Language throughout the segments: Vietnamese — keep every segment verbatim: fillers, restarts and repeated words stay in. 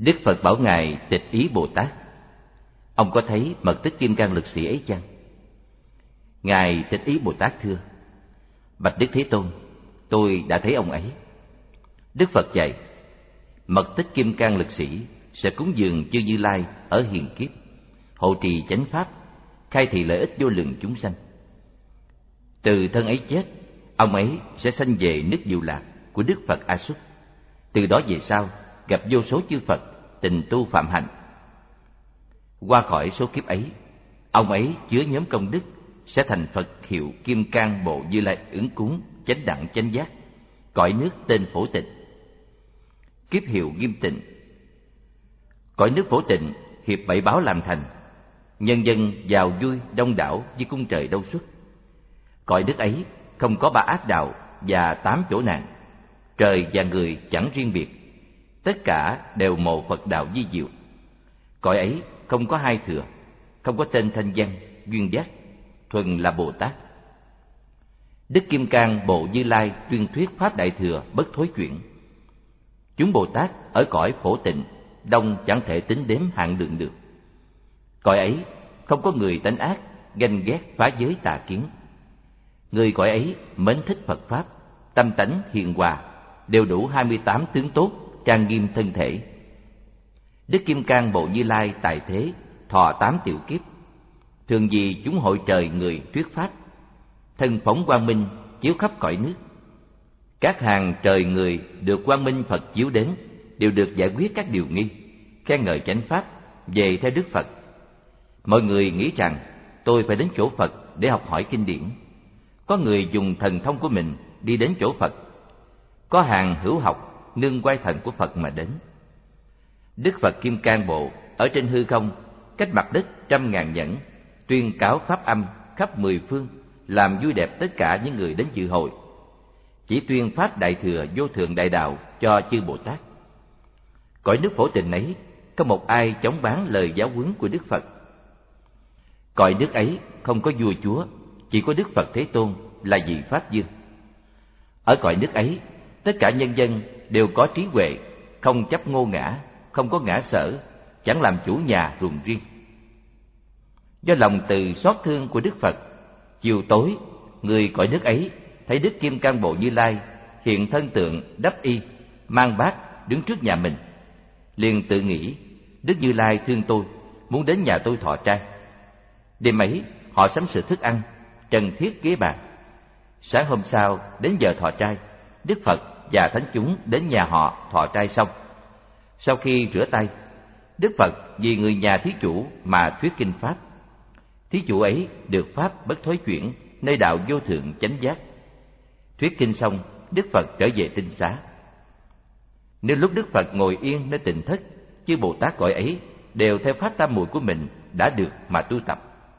Đức Phật bảo Ngài Tịch Ý Bồ Tát: ông có thấy mật tích Kim Cang Lực Sĩ ấy chăng? Ngài Tịch Ý Bồ Tát thưa: bạch Đức Thế Tôn, tôi đã thấy ông ấy. Đức Phật dạy: mật tích Kim Cang Lực Sĩ sẽ cúng dường chư Như Lai ở hiền kiếp, hộ trì chánh pháp, khai thị lợi ích vô lượng chúng sanh. Từ thân ấy chết, ông ấy sẽ sanh về nước Diệu Lạc của Đức Phật A Xúc. Từ đó về sau gặp vô số chư Phật tình tu phạm hạnh. Qua khỏi số kiếp ấy, ông ấy chứa nhóm công đức sẽ thành Phật hiệu Kim Cang Bộ Như Lai ứng cúng chánh đẳng chánh giác, cõi nước tên Phổ Tịnh. Kiếp hiệu Nghiêm Tịnh. Cõi nước Phổ Tịnh hiệp bảy báo làm thành, nhân dân giàu vui đông đảo như cung trời đâu xuất. Cõi nước ấy không có ba ác đạo và tám chỗ nạn, trời và người chẳng riêng biệt, tất cả đều mộ Phật đạo di diệu. Cõi ấy không có hai thừa, không có tên thanh văn duyên giác, thuần là Bồ Tát. Đức Kim Cang Bộ Như Lai tuyên thuyết pháp đại thừa bất thối chuyển. Chúng Bồ Tát ở cõi Phổ Tịnh đông chẳng thể tính đếm hạn lượng được. Cõi ấy không có người tánh ác, ganh ghét phá giới tà kiến. Người cõi ấy mến thích Phật pháp, tâm tánh hiền hòa, đều đủ hai mươi tám tướng tốt, trang nghiêm thân thể. Đức Kim Cang Bộ Như Lai tại thế thọ tám tiểu kiếp, thường vì chúng hội trời người thuyết pháp, thân phóng quang minh chiếu khắp cõi nước. Các hàng trời người được quang minh Phật chiếu đến đều được giải quyết các điều nghi, khen ngợi chánh pháp, về theo Đức Phật. Mọi người nghĩ rằng tôi phải đến chỗ Phật để học hỏi kinh điển. Có người dùng thần thông của mình đi đến chỗ Phật, có hàng hữu học nương quay thần của Phật mà đến. Đức Phật Kim Cang Bộ ở trên hư không, cách mặt đất trăm ngàn nhẫn, tuyên cáo pháp âm khắp mười phương, làm vui đẹp tất cả những người đến dự hội. Chỉ tuyên pháp đại thừa vô thượng đại đạo cho chư Bồ Tát. Cõi nước Phổ Tịnh ấy có một ai chống bán lời giáo huấn của Đức Phật. Cõi nước ấy không có vua chúa, chỉ có Đức Phật Thế Tôn là vị Pháp Dương. Ở cõi nước ấy, tất cả nhân dân đều có trí huệ, không chấp ngô ngã, không có ngã sở, chẳng làm chủ nhà ruộng riêng. Do lòng từ xót thương của Đức Phật, chiều tối, người cõi nước ấy thấy Đức Kim Cang Bộ Như Lai hiện thân tượng đắp y, mang bát đứng trước nhà mình, liền tự nghĩ: Đức Như Lai thương tôi, muốn đến nhà tôi thọ trai. Đêm ấy họ sắm sửa thức ăn, trần thiết ghế bàn. Sáng hôm sau đến giờ thọ trai, Đức Phật và thánh chúng đến nhà họ thọ trai xong. Sau khi rửa tay, Đức Phật vì người nhà thí chủ mà thuyết kinh pháp. Thí chủ ấy được pháp bất thối chuyển, nơi đạo vô thượng chánh giác. Thuyết kinh xong, Đức Phật trở về tinh xá. Nếu lúc Đức Phật ngồi yên nơi tịnh thất, chư Bồ Tát cõi ấy đều theo pháp tam muội của mình đã được mà tu tập.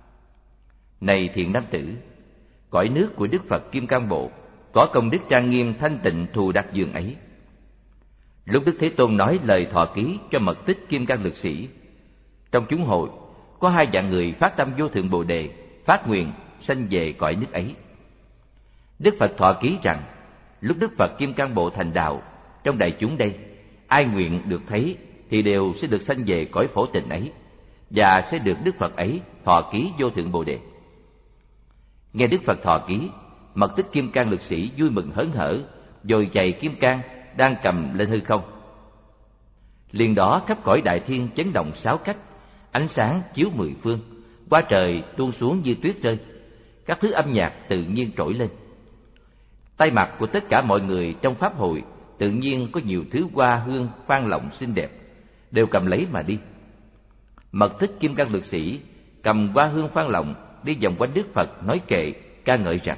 Này thiện nam tử, cõi nước của Đức Phật Kim Cang Bộ có công đức trang nghiêm thanh tịnh thù đặc dường ấy. Lúc Đức Thế Tôn nói lời thọ ký cho mật tích Kim Cang Lực Sĩ, trong chúng hội có hai dạng người phát tâm vô thượng Bồ Đề, phát nguyện sanh về cõi nước ấy. Đức Phật thọ ký rằng lúc Đức Phật Kim Cang Bộ thành đạo, trong đại chúng đây, ai nguyện được thấy thì đều sẽ được sanh về cõi Phổ Tịnh ấy, và sẽ được Đức Phật ấy thọ ký vô thượng Bồ Đề. Nghe Đức Phật thọ ký, mật tích Kim Cang Lực Sĩ vui mừng hớn hở, dồi dày kim cang đang cầm lên hư không. Liền đó khắp cõi đại thiên chấn động sáu cách, ánh sáng chiếu mười phương, qua trời tuôn xuống như tuyết rơi, các thứ âm nhạc tự nhiên trỗi lên. Tay mặt của tất cả mọi người trong pháp hội tự nhiên có nhiều thứ hoa hương phan lộng xinh đẹp, đều cầm lấy mà đi. Mật tích Kim Cang Lực Sĩ cầm hoa hương phan lộng đi vòng quanh Đức Phật nói kệ ca ngợi rằng: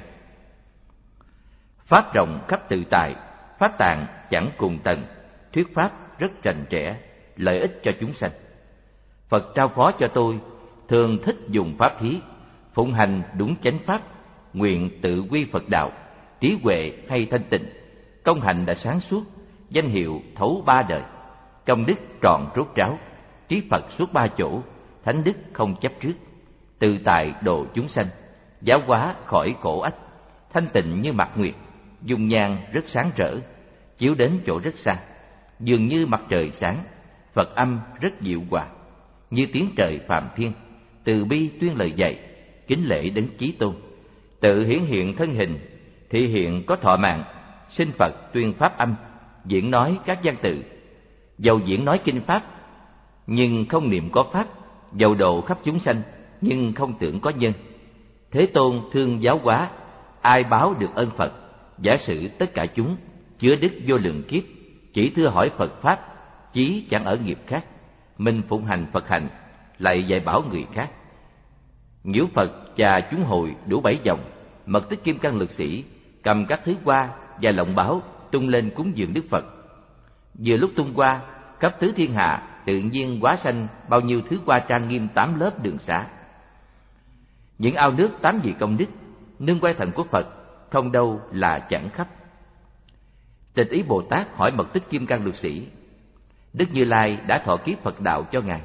pháp rộng khắp tự tại, pháp tạng chẳng cùng tầng, thuyết pháp rất rành rẽ, lợi ích cho chúng sanh. Phật trao phó cho tôi, thường thích dùng pháp thí, phụng hành đúng chánh pháp, nguyện tự quy Phật đạo, trí huệ hay thanh tịnh, công hạnh đã sáng suốt, danh hiệu thấu ba đời, công đức tròn rốt ráo, trí Phật suốt ba chỗ, thánh đức không chấp trước, tự tại độ chúng sanh, giáo hóa khỏi khổ ách, thanh tịnh như mặt nguyệt, dung nhan rất sáng rỡ, chiếu đến chỗ rất xa, dường như mặt trời sáng, Phật âm rất dịu hòa, như tiếng trời phạm thiên, từ bi tuyên lời dạy, kính lễ đến Chí Tôn, tự hiển hiện thân hình, thị hiện có thọ mạng, sinh Phật tuyên pháp âm, diễn nói các văn tự. Dầu diễn nói kinh pháp, nhưng không niệm có pháp, dầu độ khắp chúng sanh, nhưng không tưởng có nhân. Thế Tôn thương giáo hóa, ai báo được ơn Phật? Giả sử tất cả chúng chứa đức vô lượng kiếp, chỉ thưa hỏi Phật pháp, chí chẳng ở nghiệp khác. Mình phụng hành Phật hành, lại dạy bảo người khác. Nhiễu Phật và chúng hội đủ bảy vòng, mật tích kim cang lực sĩ cầm các thứ hoa và lọng báo tung lên cúng dường Đức Phật. Vừa lúc tung hoa, khắp tứ thiên hạ tự nhiên hóa sanh bao nhiêu thứ hoa trang nghiêm tám lớp đường xá. Những ao nước tám vị công đức, nương quay thần của Phật, không đâu là chẳng khắp. Tịch Ý Bồ Tát hỏi mật tích kim cang lực sĩ: Đức Như Lai đã thọ ký Phật đạo cho ngài.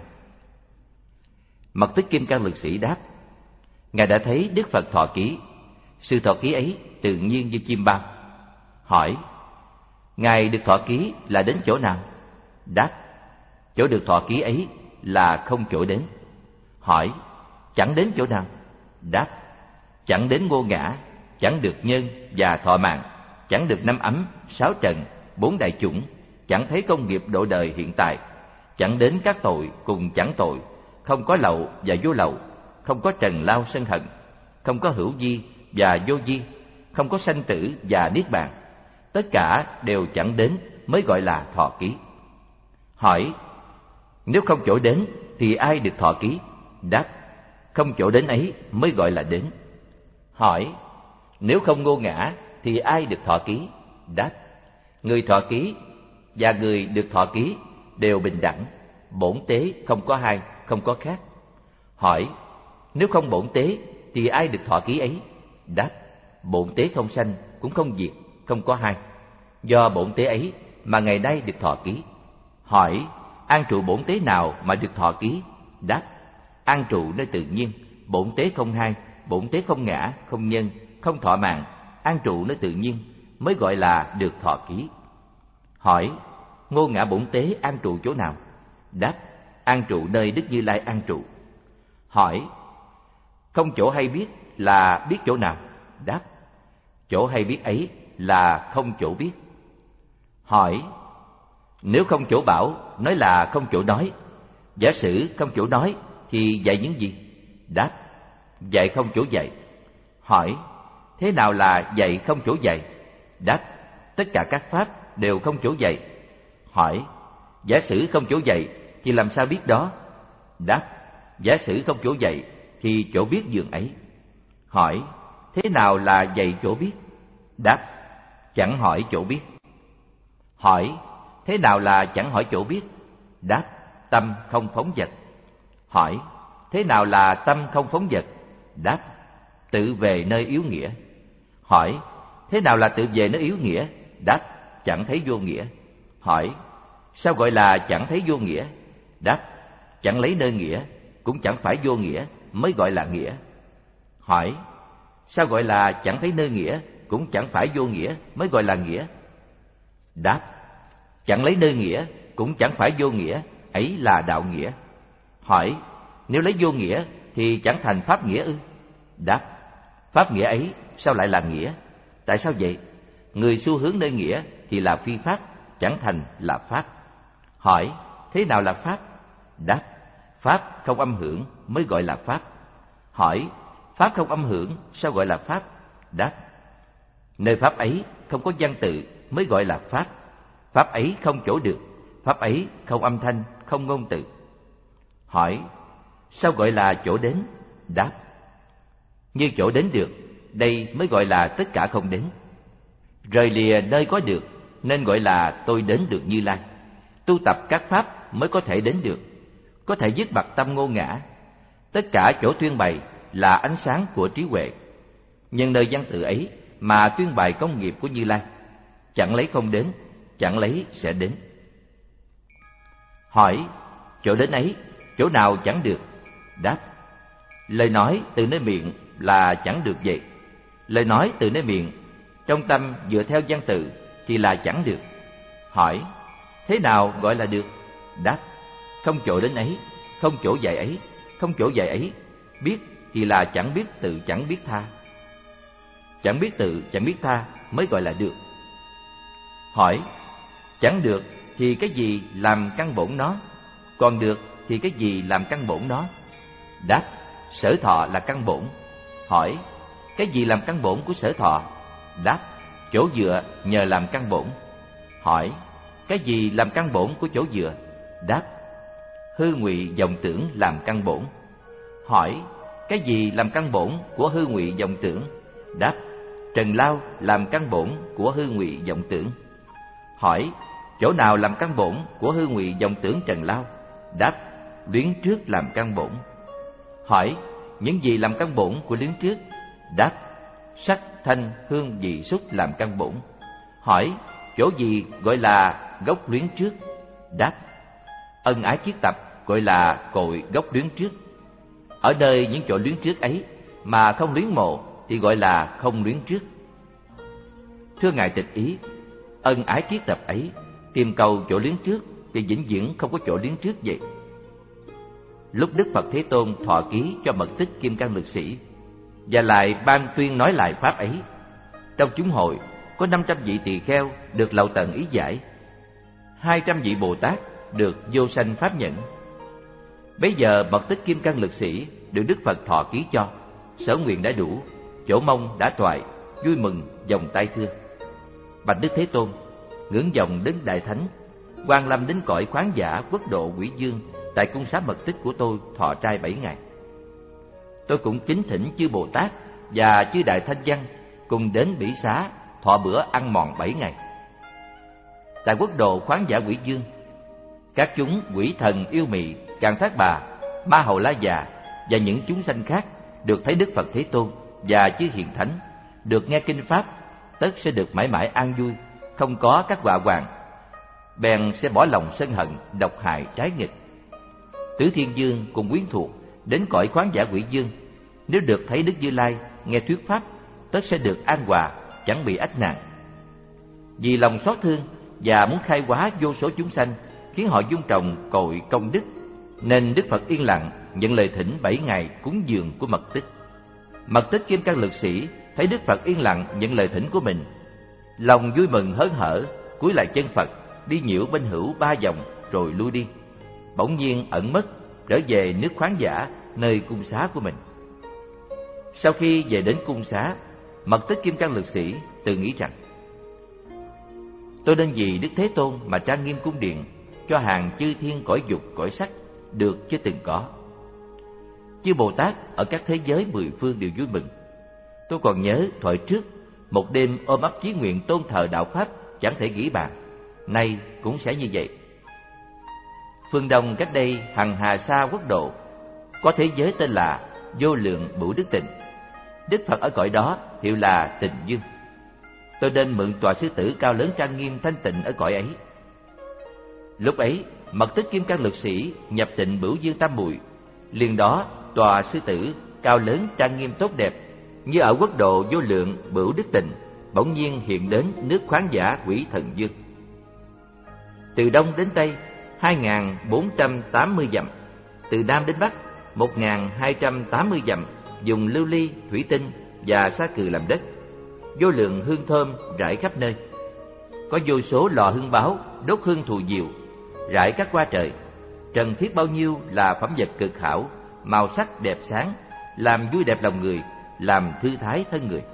Mật tích kim cang lực sĩ đáp: Ngài đã thấy Đức Phật thọ ký, sự thọ ký ấy tự nhiên như chim bao. Hỏi: Ngài được thọ ký là đến chỗ nào? Đáp: Chỗ được thọ ký ấy là không chỗ đến. Hỏi: Chẳng đến chỗ nào? Đáp: Chẳng đến ngô ngã, chẳng được nhân và thọ mạng, chẳng được năm ấm, sáu trần, bốn đại chủng, chẳng thấy công nghiệp độ đời hiện tại, chẳng đến các tội cùng chẳng tội, không có lậu và vô lậu, không có trần lao sân hận, không có hữu vi và vô vi, không có sanh tử và niết bàn. Tất cả đều chẳng đến mới gọi là thọ ký. Hỏi: Nếu không chỗ đến thì ai được thọ ký? Đáp: Không chỗ đến ấy mới gọi là đến. Hỏi: Nếu không ngô ngã thì ai được thọ ký? Đáp: Người thọ ký và người được thọ ký đều bình đẳng, bổn tế không có hai, không có khác. Hỏi: Nếu không bổn tế thì ai được thọ ký ấy? Đáp: Bổn tế không sanh cũng không diệt, không có hai. Do bổn tế ấy mà ngày nay được thọ ký. Hỏi: An trụ bổn tế nào mà được thọ ký? Đáp: An trụ nơi tự nhiên, bổn tế không hai, bổn tế không ngã, không nhân, không thọ mạng, an trụ nơi tự nhiên mới gọi là được thọ ký. Hỏi: Ngô ngã bổn tế an trụ chỗ nào? Đáp: An trụ nơi Đức Như Lai an trụ. Hỏi: Không chỗ hay biết là biết chỗ nào? Đáp: Chỗ hay biết ấy là không chỗ biết. Hỏi: Nếu không chỗ bảo, nói là không chỗ nói, giả sử không chỗ nói thì dạy những gì? Đáp: Dạy không chỗ dạy. Hỏi: Thế nào là dạy không chỗ dạy? Đáp: Tất cả các pháp đều không chỗ dạy. Hỏi: Giả sử không chỗ dạy thì làm sao biết đó? Đáp: Giả sử không chỗ dạy thì chỗ biết dường ấy. Hỏi: Thế nào là dạy chỗ biết? Đáp: Chẳng hỏi chỗ biết. Hỏi: Thế nào là chẳng hỏi chỗ biết? Đáp: Tâm không phóng dật. Hỏi: Thế nào là tâm không phóng dật? Đáp: Tự về nơi yếu nghĩa. Hỏi: Thế nào là tự về nơi yếu nghĩa? Đáp: Chẳng thấy vô nghĩa. Hỏi: Sao gọi là chẳng thấy vô nghĩa? Đáp: Chẳng lấy nơi nghĩa, cũng chẳng phải vô nghĩa mới gọi là nghĩa. Hỏi: Sao gọi là chẳng thấy nơi nghĩa, cũng chẳng phải vô nghĩa mới gọi là nghĩa? Đáp: Chẳng lấy nơi nghĩa, cũng chẳng phải vô nghĩa, ấy là đạo nghĩa. Hỏi: Nếu lấy vô nghĩa thì chẳng thành pháp nghĩa ư? Đáp: Pháp nghĩa ấy sao lại là nghĩa? Tại sao vậy? Người xu hướng nơi nghĩa thì là phi pháp, chẳng thành là pháp. Hỏi: Thế nào là pháp? Đáp: Pháp không âm hưởng mới gọi là pháp. Hỏi: Pháp không âm hưởng sao gọi là pháp? Đáp: Nơi pháp ấy không có văn tự mới gọi là pháp. Pháp ấy không chỗ được, pháp ấy không âm thanh, không ngôn từ. Hỏi: Sao gọi là chỗ đến? Đáp: Như chỗ đến được, đây mới gọi là tất cả không đến. Rời lìa nơi có được nên gọi là tôi đến được Như Lai. Tu tập các pháp mới có thể đến được, có thể dứt bặt tâm ngô ngã. Tất cả chỗ tuyên bày là ánh sáng của trí huệ. Nhân nơi văn tự ấy mà tuyên bày công nghiệp của Như Lai, chẳng lấy không đến, chẳng lấy sẽ đến. Hỏi: Chỗ đến ấy, chỗ nào chẳng được? Đáp: Lời nói từ nơi miệng là chẳng được vậy. Lời nói từ nơi miệng, trong tâm dựa theo văn tự thì là chẳng được. Hỏi: Thế nào gọi là được? Đáp: không chỗ đến ấy, không chỗ dạy ấy, không chỗ dạy ấy. Biết thì là chẳng biết tự chẳng biết tha. Chẳng biết tự chẳng biết tha mới gọi là được. Hỏi: chẳng được thì cái gì làm căn bổn nó? Còn được thì cái gì làm căn bổn nó? Đáp: sở thọ là căn bổn. Hỏi: cái gì làm căn bổn của sở thọ? Đáp: chỗ dựa nhờ làm căn bổn. Hỏi: cái gì làm căn bổn của chỗ dựa? Đáp: hư ngụy vọng tưởng làm căn bổn. Hỏi: cái gì làm căn bổn của hư ngụy vọng tưởng? Đáp: trần lao làm căn bổn của hư ngụy vọng tưởng. Hỏi: chỗ nào làm căn bổn của hư ngụy vọng tưởng trần lao? Đáp: luyến trước làm căn bổn. Hỏi: những gì làm căn bổn của luyến trước? Đáp: sắc thanh hương vị xúc làm căn bổn. Hỏi: chỗ gì gọi là gốc luyến trước? Đáp: ân ái chiết tập gọi là cội gốc luyến trước. Ở nơi những chỗ luyến trước ấy mà không luyến mộ thì gọi là không luyến trước. Thưa ngài Tịch Ý, ân ái chiết tập ấy tìm cầu chỗ luyến trước thì vĩnh viễn không có chỗ luyến trước vậy. Lúc Đức Phật Thế Tôn thọ ký cho mật tích Kim Cang Lực Sĩ và lại ban tuyên nói lại pháp ấy, trong chúng hội có năm trăm vị tỳ kheo được lậu tận ý giải, hai trăm vị Bồ Tát được vô sanh pháp nhẫn. Bấy giờ mật tích Kim Cang Lực Sĩ được Đức Phật thọ ký cho, sở nguyện đã đủ, chỗ mong đã toại, vui mừng vòng tay thưa: bạch Đức Thế Tôn, ngưỡng vọng đến Đại Thánh, Quan Lâm đến cõi khoáng giả quốc độ Quỷ Dương tại cung xá mật tích của tôi thọ trai bảy ngày. Tôi cũng kính thỉnh chư Bồ Tát và chư Đại Thanh Văn cùng đến Bỉ Xá thọ bữa ăn mòn bảy ngày. Tại quốc độ khoáng giả Quỷ Dương, các chúng quỷ thần yêu mị, Càn Thác Bà, Ma Hầu La Già và những chúng sanh khác được thấy Đức Phật Thế Tôn và chư hiền thánh, được nghe kinh pháp, tất sẽ được mãi mãi an vui, không có các họa hoàng, bèn sẽ bỏ lòng sân hận, độc hại trái nghịch. Tứ Thiên Dương cùng quyến thuộc đến cõi khoáng giả Quỷ Dương, nếu được thấy Đức Như Lai, nghe thuyết pháp, tất sẽ được an hòa, chẳng bị ách nạn. Vì lòng xót thương và muốn khai hóa vô số chúng sanh, khiến họ dung trồng cội công đức, nên Đức Phật yên lặng nhận lời thỉnh bảy ngày cúng dường của mật tích. Mật tích Kim Cang Lực Sĩ thấy Đức Phật yên lặng nhận lời thỉnh của mình, lòng vui mừng hớn hở, cúi lại chân Phật, đi nhiễu bên hữu ba vòng rồi lui đi, bỗng nhiên ẩn mất, trở về nước khoáng giả nơi cung xá của mình. Sau khi về đến cung xá, mật tích Kim Cang Lực Sĩ tự nghĩ rằng: tôi nên vì Đức Thế Tôn mà trang nghiêm cung điện, cho hàng chư thiên cõi dục cõi sắc được chưa từng có. Chư Bồ Tát ở các thế giới mười phương đều vui mừng. Tôi còn nhớ thoại trước, một đêm ôm ấp chí nguyện tôn thờ đạo pháp chẳng thể nghĩ bàn, nay cũng sẽ như vậy. Phương Đông cách đây hằng hà sa quốc độ, có thế giới tên là Vô Lượng Bửu Đức Tịnh. Đức Phật ở cõi đó hiệu là Tịnh Dương. Tôi nên mượn tòa sư tử cao lớn trang nghiêm thanh tịnh ở cõi ấy. Lúc ấy, mật tích Kim Cang Lực Sĩ nhập tịnh Bửu Dương Tam Muội, liền đó tòa sư tử cao lớn trang nghiêm tốt đẹp, như ở quốc độ Vô Lượng Bửu Đức Tịnh, bỗng nhiên hiện đến nước khoáng giả Quỷ Thần Dương. Từ đông đến tây hai nghìn bốn trăm tám mươi dặm, từ nam đến bắc một nghìn hai trăm tám mươi dặm, dùng lưu ly, thủy tinh và sa cừ làm đất, vô lượng hương thơm rải khắp nơi. Có vô số lò hương báo đốt hương thù diệu, rải các qua trời. Trần thiết bao nhiêu là phẩm vật cực hảo, màu sắc đẹp sáng, làm vui đẹp lòng người, làm thư thái thân người.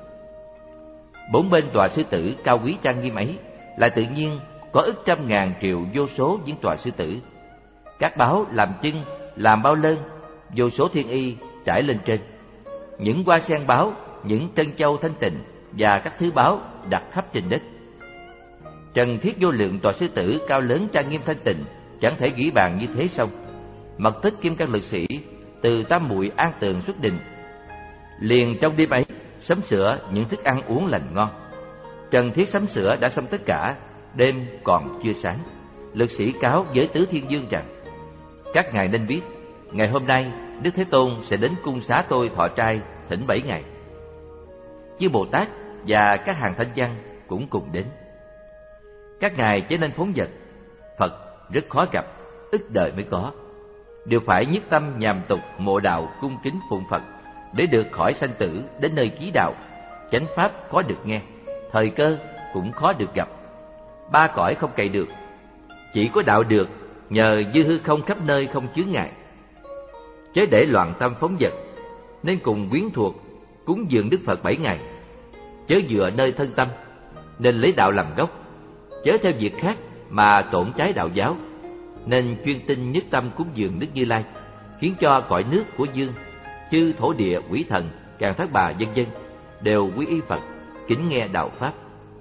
Bốn bên tòa sư tử cao quý trang nghiêm ấy lại tự nhiên có ức trăm ngàn triệu vô số những tòa sư tử. Các báo làm chân, làm bao lơn, vô số thiên y trải lên trên. Những hoa sen báo, những trân châu thanh tịnh và các thứ báo đặt khắp trên đất. Trần thiết vô lượng tòa sư tử cao lớn trang nghiêm thanh tịnh, chẳng thể nghĩ bàn như thế xong. Mật tích Kim Cang Lực Sĩ từ Tam Muội an tường xuất định. Liền trong đêm ấy sắm sửa những thức ăn uống lành ngon. Trần thiết sắm sửa đã xong tất cả, đêm còn chưa sáng. Lực sĩ cáo với Tứ Thiên Dương rằng: các ngài nên biết, ngày hôm nay Đức Thế Tôn sẽ đến cung xá tôi thọ trai thỉnh bảy ngày. Chư Bồ Tát và các hàng thanh văn cũng cùng đến. Các ngài trở nên phóng dật, Phật rất khó gặp, ít đời mới có, đều phải nhất tâm nhàm tục mộ đạo cung kính phụng Phật, để được khỏi sanh tử đến nơi chí đạo. Chánh pháp khó được nghe, thời cơ cũng khó được gặp. Ba cõi không cày được, chỉ có đạo được nhờ dư hư không khắp nơi không chướng ngại. Chớ để loạn tâm phóng dật, nên cùng quyến thuộc cúng dường Đức Phật bảy ngày. Chớ dựa nơi thân tâm, nên lấy đạo làm gốc. Chớ theo việc khác mà tổn trái đạo giáo, nên chuyên tinh nhất tâm cúng dường Đức Như Lai, khiến cho cõi nước của dương, chư thổ địa, quỷ thần, càn thác bà vân vân đều quy y Phật, kính nghe đạo pháp.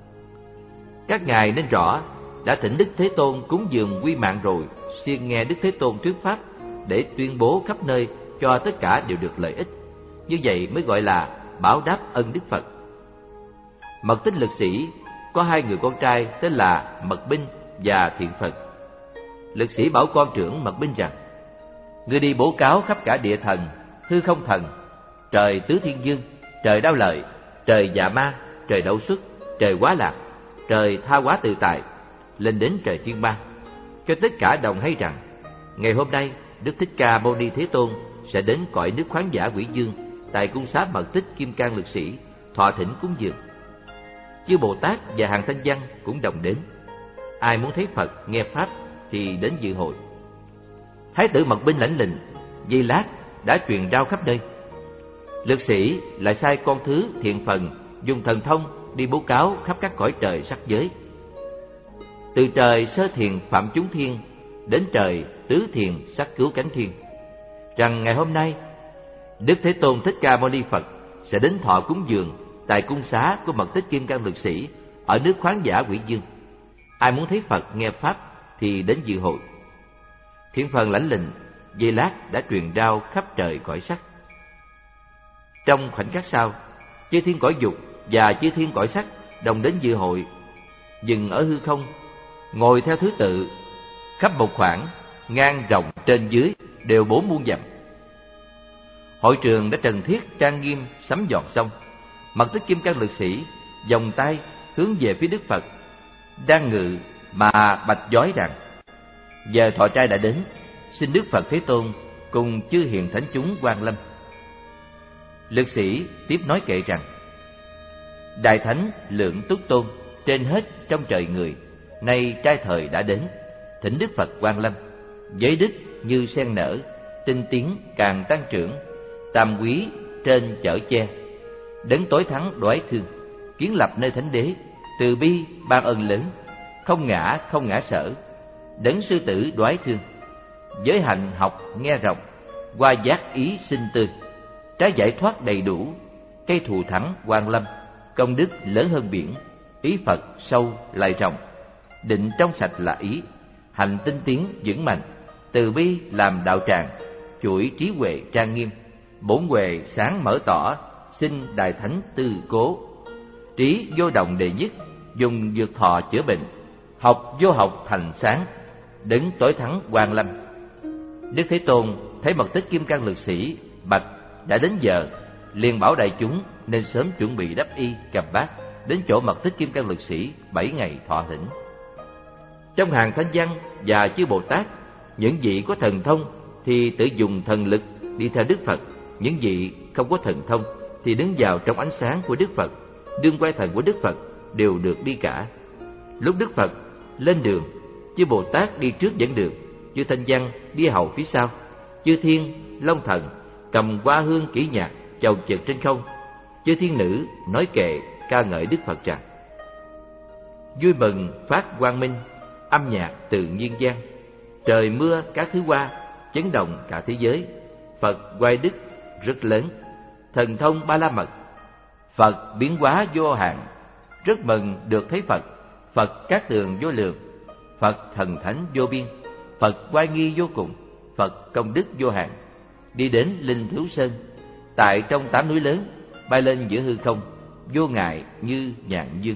Các ngài nên rõ đã thỉnh Đức Thế Tôn cúng dường quy mạng rồi, siêng nghe Đức Thế Tôn thuyết pháp để tuyên bố khắp nơi cho tất cả đều được lợi ích. Như vậy mới gọi là báo đáp ân Đức Phật. Mật Tích Lực Sĩ có hai người con trai tên là Mật Binh và Thiện Phật. Lực sĩ bảo con trưởng Mật Binh rằng: ngươi đi bố cáo khắp cả địa thần, hư không thần, trời tứ thiên dương, trời đao lợi, trời dạ ma, trời đậu xuất, trời quá lạc, trời tha hóa tự tại, lên đến trời thiên ma, cho tất cả đồng hay rằng ngày hôm nay Đức Thích Ca Mâu Ni Thế Tôn sẽ đến cõi nước khoáng giả quỷ dương, tại cung xá Mật Tích Kim Cang Lực Sĩ thọ thỉnh cúng dường. Chư Bồ Tát và hàng thanh văn cũng đồng đến. Ai muốn thấy Phật nghe pháp thì đến dự hội. Thái tử Mật Binh lãnh lệnh, giây lát đã truyền rao khắp nơi. Lực sĩ lại sai con thứ Thiện Phần dùng thần thông đi bố cáo khắp các cõi trời sắc giới, từ trời sơ thiền phạm chúng thiên đến trời tứ thiền sắc cứu cánh thiên, rằng ngày hôm nay Đức Thế Tôn Thích Ca Mâu Ni Phật sẽ đến thọ cúng dường tại cung xá của Mật Tích Kim Cang Lực Sĩ ở nước khoáng giả quỷ dương. Ai muốn thấy Phật nghe pháp thì đến dự hội. Thiện Phần lãnh lệnh, giây lát đã truyền rao khắp trời cõi sắc. Trong khoảnh khắc sau, chư thiên cõi dục và chư thiên cõi sắc đồng đến dự hội, dừng ở hư không, ngồi theo thứ tự, khắp một khoảng ngang rộng trên dưới đều bốn muôn dặm. Hội trường đã trần thiết trang nghiêm sắm giòn xong. Mật Tích Kim Cang Lực Sĩ vòng tay hướng về phía Đức Phật đang ngự mà bạch giói rằng: giờ thọ trai đã đến, xin Đức Phật Thế Tôn cùng chư hiền thánh chúng quang lâm. Lực sĩ tiếp nói kệ rằng: Đại Thánh Lượng Túc Tôn trên hết trong trời người, nay trai thời đã đến, thỉnh Đức Phật quang lâm. Giới đức như sen nở, tinh tiến càng tăng trưởng, tam quý trên chở che, đấng tối thắng đoái thương, kiến lập nơi thánh đế, từ bi ban ân lớn, không ngã không ngã sở, đấng sư tử đoái thương, giới hạnh học nghe rộng, qua giác ý sinh tươi, trái giải thoát đầy đủ, cây thù thắng quang lâm, công đức lớn hơn biển, ý Phật sâu lại rộng, định trong sạch là ý, hành tinh tiến vững mạnh, từ bi làm đạo tràng, chuỗi trí huệ trang nghiêm, bổn huệ sáng mở tỏ, xin Đại Thánh tư cố. Trí vô đồng đệ nhất, dùng dược thọ chữa bệnh, học vô học thành sáng, đấng tối thắng quang lâm. Đức Thế Tôn thấy Mật Tích Kim Cang Lực Sĩ bạch đã đến giờ, liền bảo đại chúng nên sớm chuẩn bị đắp y cầm bát, đến chỗ Mật Tích Kim Cang Lực Sĩ bảy ngày thọ thỉnh. Trong hàng thánh văn và chư Bồ Tát, những vị có thần thông thì tự dùng thần lực đi theo Đức Phật, những vị không có thần thông thì đứng vào trong ánh sáng của Đức Phật, đương quay thần của Đức Phật đều được đi cả. Lúc Đức Phật lên đường, chư Bồ Tát đi trước dẫn đường, chư thanh văn đi hầu phía sau, chư thiên long thần cầm hoa hương kỹ nhạc chầu chực trên không, chư thiên nữ nói kệ ca ngợi Đức Phật rằng: vui mừng phát quang minh, âm nhạc từ nhân gian, trời mưa các thứ hoa, chấn động cả thế giới. Phật oai đức rất lớn, thần thông ba la mật, Phật biến hóa vô hạn, rất mừng được thấy Phật. Phật các tường vô lượng, Phật thần thánh vô biên, Phật oai nghi vô cùng, Phật công đức vô hạn. Đi đến Linh Thiếu Sơn, tại trong tám núi lớn, bay lên giữa hư không, vô ngại như nhạn dương.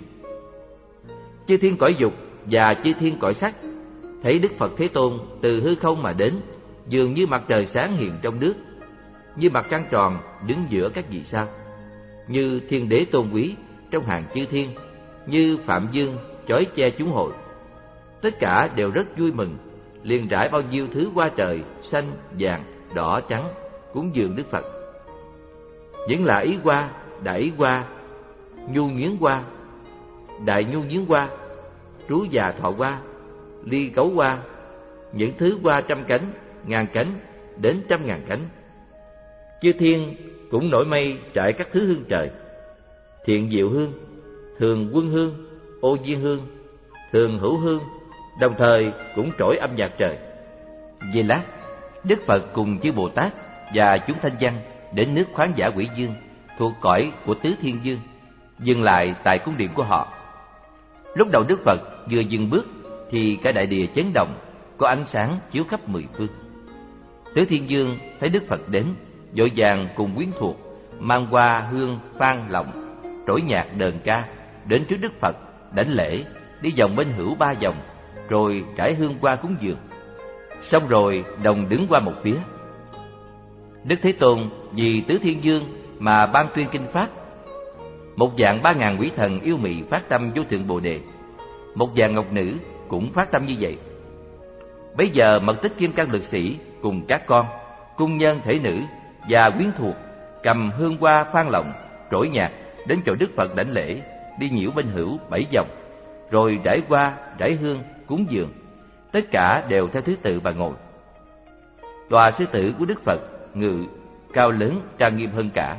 Chư thiên cõi dục và chư thiên cõi sắc thấy Đức Phật Thế Tôn từ hư không mà đến, dường như mặt trời sáng hiện trong nước, như mặt trăng tròn đứng giữa các vì sao, như thiên đế tôn quý trong hàng chư thiên, như Phạm Dương chói che chúng hội. Tất cả đều rất vui mừng, liền rải bao nhiêu thứ hoa trời xanh, vàng, đỏ, trắng cúng dường Đức Phật. Những là ý hoa, đại ý hoa, nhu nhuyễn hoa, đại nhu nhuyễn hoa, trú già thọ hoa, ly gấu hoa, những thứ hoa trăm cánh, ngàn cánh đến trăm ngàn cánh. Chư thiên cũng nổi mây trải các thứ hương trời: thiện diệu hương, thường quân hương, ô diên hương, thường hữu hương, đồng thời cũng trỗi âm nhạc trời. Về lát, Đức Phật cùng chư Bồ Tát và chúng thanh văn đến nước Khoáng Dã Quỷ Dương thuộc cõi của Tứ Thiên Dương, dừng lại tại cung điện của họ. Lúc đầu Đức Phật vừa dừng bước thì cả đại địa chấn động, có ánh sáng chiếu khắp mười phương. Tứ Thiên Dương thấy Đức Phật đến, vội vàng cùng quyến thuộc mang hoa hương phan lọng, trỗi nhạc đờn ca đến trước Đức Phật đảnh lễ, đi vòng bên hữu ba vòng, rồi trải hương hoa cúng dường. Xong rồi đồng đứng qua một phía. Đức Thế Tôn vì Tứ Thiên Dương mà ban tuyên kinh pháp. Một vạn ba ngàn quỷ thần yêu mị phát tâm vô thượng Bồ Đề, một vạn ngọc nữ cũng phát tâm như vậy. Bấy giờ Mật Tích Kim Cang Lực Sĩ cùng các con, cung nhân thể nữ và quyến thuộc cầm hương hoa phan lọng, trỗi nhạc đến chỗ Đức Phật đảnh lễ, đi nhiễu bên hữu bảy vòng, rồi rải hoa, rải hương, cúng dường. Tất cả đều theo thứ tự mà ngồi. Tòa sư tử của Đức Phật ngự cao lớn trang nghiêm hơn cả.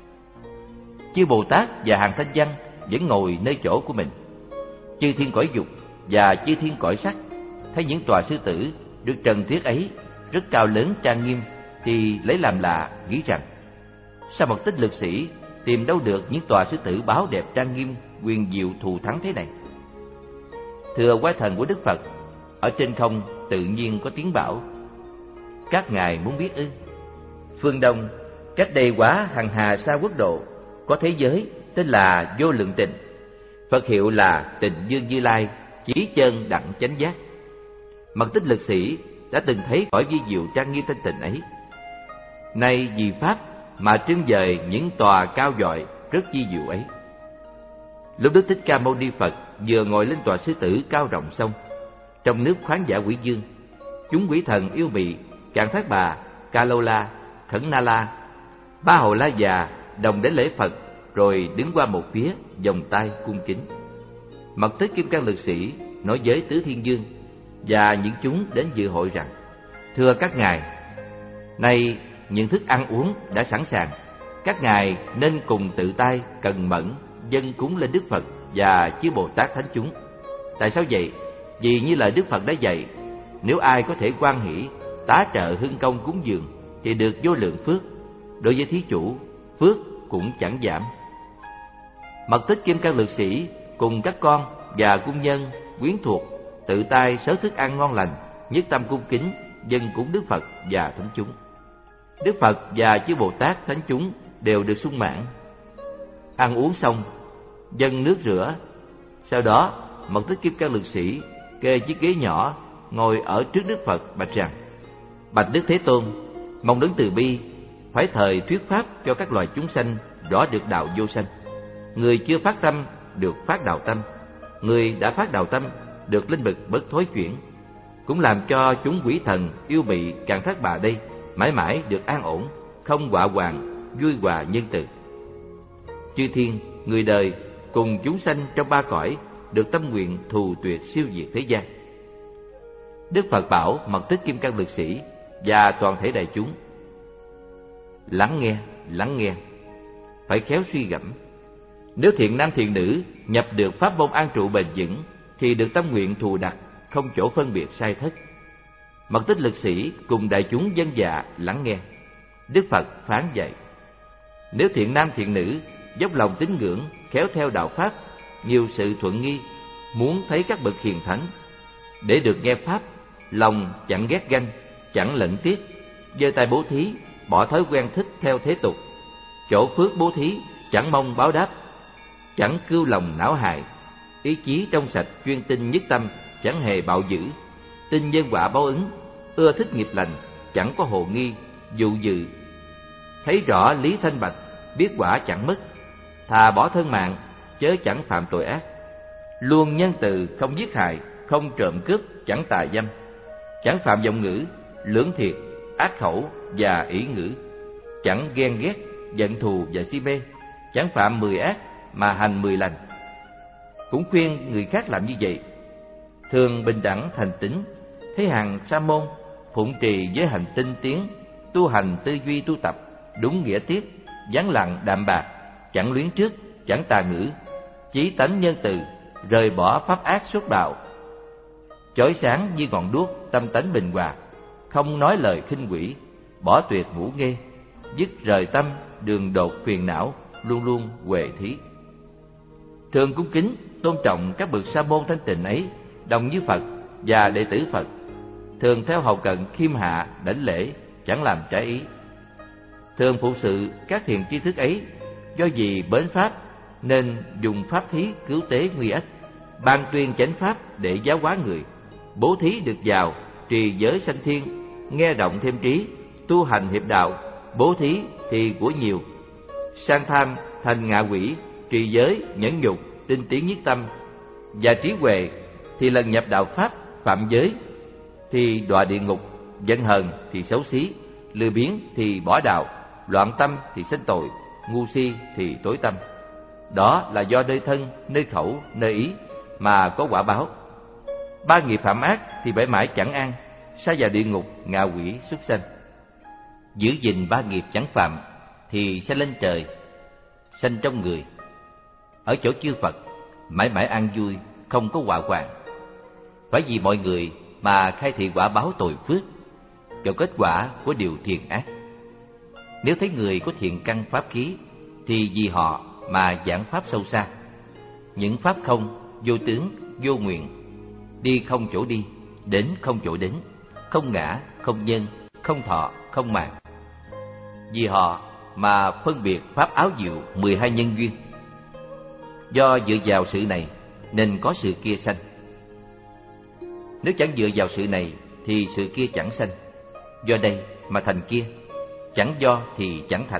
Chư Bồ Tát và hàng thanh văn vẫn ngồi nơi chỗ của mình. Chư thiên cõi dục và chư thiên cõi sắc thấy những tòa sư tử được trần thiết ấy rất cao lớn trang nghiêm, thì lấy làm lạ, nghĩ rằng sao Mật Tích Lực Sĩ tìm đâu được những tòa sư tử báo đẹp trang nghiêm, quyền diệu thù thắng thế này. Thưa quái thần của Đức Phật, ở trên không tự nhiên có tiếng bảo: các ngài muốn biết ư? Phương Đông, cách đây quá hằng hà sa quốc độ, có thế giới tên là Vô Lượng Tịnh, Phật hiệu là Tịnh Dương Như Lai, chí chân đặng chánh giác. Mật Tích Lực Sĩ đã từng thấy cõi vi diệu trang nghiêm thanh tịnh ấy. Nay vì pháp mà trưng dời những tòa cao dọi rất vi diệu ấy. Lúc Đức Thích Ca Mâu Ni Phật vừa ngồi lên tòa sư tử cao rộng xong, trong nước Khoáng Dã Quỷ Dương, chúng quỷ thần yêu mị Cạn Thác Bà, Ca Lâu La, Khẩn Na La, Ba Hầu La già đồng đến lễ Phật, rồi đứng qua một phía, vòng tay cung kính. Mật Tích Kim Cang Lực Sĩ nói với Tứ Thiên Dương và những chúng đến dự hội rằng: thưa các ngài, nay những thức ăn uống đã sẵn sàng, các ngài nên cùng tự tay cần mẫn dâng cúng lên Đức Phật và chư Bồ Tát thánh chúng. Tại sao vậy? Vì như lời Đức Phật đã dạy, nếu ai có thể hoan hỷ tá trợ hưng công cúng dường thì được vô lượng phước. Đối với thí chủ, phước cũng chẳng giảm. Mật Tích Kim Cang Lực Sĩ cùng các con và cung nhân quyến thuộc tự tay xới thức ăn ngon lành, nhất tâm cung kính dâng cúng Đức Phật và thánh chúng. Đức Phật và chư Bồ Tát thánh chúng đều được sung mãn. Ăn uống xong, dâng nước rửa. Sau đó Mật Tích Kim Cang Lực Sĩ kê chiếc ghế nhỏ ngồi ở trước Đức Phật bạch rằng: bạch Đức Thế Tôn, mong Đấng từ bi phải thời thuyết pháp cho các loài chúng sanh rõ được đạo vô sanh. Người chưa phát tâm được phát đạo tâm, người đã phát đạo tâm được linh bực bất thối chuyển, cũng làm cho chúng quỷ thần yêu mị Cạn Thác Bà đây mãi mãi được an ổn, không quạ hoàng, vui hòa nhân từ. Chư thiên, người đời cùng chúng sanh trong ba cõi được tâm nguyện thù tuyệt siêu diệt thế gian. Đức Phật bảo Mật Tích Kim Cang Lực Sĩ và toàn thể đại chúng: lắng nghe, lắng nghe, phải khéo suy gẫm. Nếu thiện nam thiện nữ nhập được pháp môn an trụ bền vững thì được tâm nguyện thù đặc, không chỗ phân biệt sai thất. Mật Tích Lực Sĩ cùng đại chúng dân dạ lắng nghe. Đức Phật phán dạy: nếu thiện nam thiện nữ dốc lòng tín ngưỡng, khéo theo đạo pháp, nhiều sự thuận nghi, muốn thấy các bậc hiền thánh, để được nghe pháp, lòng chẳng ghét ganh, chẳng lẫn tiếc, giơ tay bố thí, bỏ thói quen thích theo thế tục, chỗ phước bố thí chẳng mong báo đáp, chẳng cưu lòng não hại, ý chí trong sạch chuyên tinh nhất tâm, chẳng hề bạo dữ, tin nhân quả báo ứng, ưa thích nghiệp lành, chẳng có hồ nghi, dụ dự, thấy rõ lý thanh bạch, biết quả chẳng mất, thà bỏ thân mạng, chớ chẳng phạm tội ác, luôn nhân từ, không giết hại, không trộm cướp, chẳng tà dâm, chẳng phạm vọng ngữ, lưỡng thiệt, ác khẩu và ỷ ngữ, chẳng ghen ghét, giận thù và si mê, chẳng phạm mười ác mà hành mười lành. Cũng khuyên người khác làm như vậy. Thường bình đẳng thành tín, thấy hàng sa môn phụng trì với hành tinh tiến, tu hành tư duy tu tập đúng nghĩa tiết, vắng lặng đạm bạc, chẳng luyến trước, chẳng tà ngữ, chí tánh nhân từ, rời bỏ pháp ác xuất đạo. Chói sáng như ngọn đuốc, tâm tánh bình hòa, không nói lời khinh quỷ, bỏ tuyệt ngủ nghê, dứt rời tâm đường đột phiền não, luôn luôn huệ thí. Thường cung kính tôn trọng các bậc sa môn thanh tịnh ấy, đồng như Phật và đệ tử Phật. Thường theo hầu cận khiêm hạ, đảnh lễ, chẳng làm trái ý. Thường phụ sự các thiền tri thức ấy, do vì bến pháp nên dùng pháp thí cứu tế nguy ách, ban tuyên chánh pháp để giáo hóa người, bố thí được giàu, trì giới sanh thiên, nghe động thêm trí, tu hành hiệp đạo, bố thí thì của nhiều, sang tham thành ngạ quỷ, trì giới nhẫn nhục, tinh tiến nhất tâm, và trí huệ thì lần nhập đạo pháp, phạm giới thì đọa địa ngục, giận hờn thì xấu xí, lười biếng thì bỏ đạo, loạn tâm thì sinh tội, ngu si thì tối tâm. Đó là do nơi thân, nơi khẩu, nơi ý mà có quả báo. Ba nghiệp phạm ác thì mãi mãi chẳng an, sa vào địa ngục, ngạ quỷ, súc sanh. Giữ gìn ba nghiệp chẳng phạm thì sẽ lên trời, sanh trong người, ở chỗ chư Phật, mãi mãi an vui, không có họa hoạn. Phải vì mọi người mà khai thị quả báo tội phước, cho kết quả của điều thiện ác. Nếu thấy người có thiện căn pháp khí thì vì họ mà giảng pháp sâu xa. Những pháp không, vô tướng, vô nguyện, đi không chỗ đi, đến không chỗ đến, không ngã, không nhân, không thọ, không màng. Vì họ mà phân biệt pháp áo diệu mười hai nhân duyên. Do dựa vào sự này nên có sự kia sanh. Nếu chẳng dựa vào sự này thì sự kia chẳng sanh. Do đây mà thành kia, chẳng do thì chẳng thành.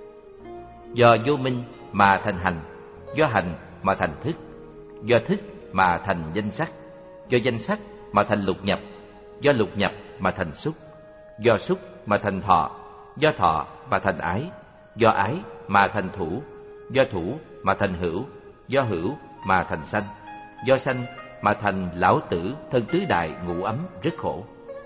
Do vô minh mà thành hành, do hành mà thành thức, do thức mà thành danh sắc, do danh sắc mà thành lục nhập, do lục nhập mà thành xúc, do xúc mà thành thọ, do thọ mà thành ái, do ái mà thành thủ, do thủ mà thành hữu, do hữu mà thành sanh, do sanh mà thành lão tử thân tứ đại ngũ ấm rất khổ.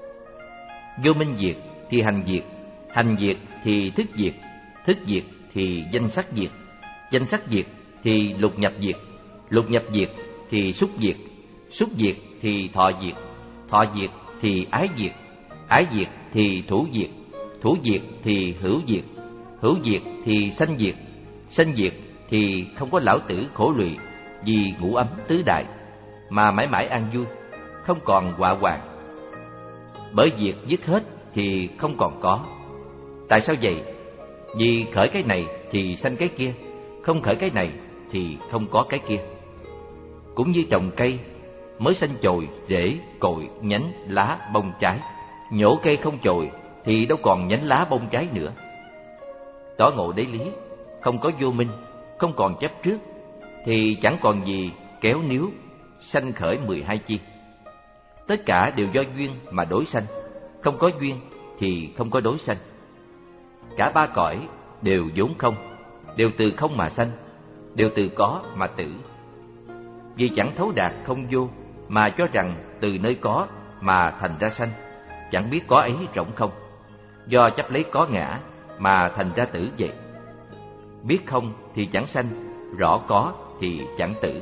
Vô minh diệt thì hành diệt, hành diệt thì thức diệt, thức diệt thì danh sắc diệt, danh sắc diệt thì lục nhập diệt, lục nhập diệt thì xúc diệt, xúc diệt thì thọ diệt, thọ diệt thì ái diệt, ái diệt thì thủ diệt, thủ diệt thì hữu diệt, hữu diệt thì sanh diệt, sanh diệt thì không có lão tử khổ lụy vì ngũ ấm tứ đại, mà mãi mãi an vui, không còn họa hoạn. Bởi việc dứt hết thì không còn có. Tại sao vậy? Vì khởi cái này thì sanh cái kia, không khởi cái này thì không có cái kia. Cũng như trồng cây, mới sanh chồi, rễ, cội, nhánh, lá, bông, trái. Nhổ cây không chồi thì đâu còn nhánh lá bông trái nữa. Tỏ ngộ đế lý, không có vô minh, không còn chấp trước, thì chẳng còn gì kéo níu, sanh khởi mười hai chi. Tất cả đều do duyên mà đối sanh, không có duyên thì không có đối sanh. Cả ba cõi đều vốn không, đều từ không mà sanh, đều từ có mà tử. Vì chẳng thấu đạt không vô mà cho rằng từ nơi có mà thành ra sanh, chẳng biết có ấy rỗng không, do chấp lấy có ngã mà thành ra tử vậy. Biết không thì chẳng sanh, rõ có thì chẳng tử.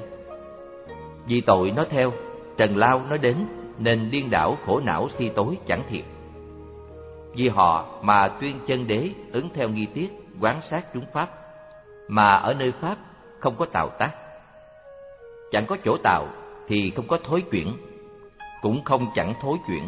Vì tội nó theo, trần lao nó đến, nên điên đảo khổ não si tối chẳng thiệt. Vì họ mà tuyên chân đế ứng theo nghi tiết, quán sát chúng pháp, mà ở nơi pháp không có tạo tác. Chẳng có chỗ tạo thì không có thối chuyển, cũng không chẳng thối chuyển.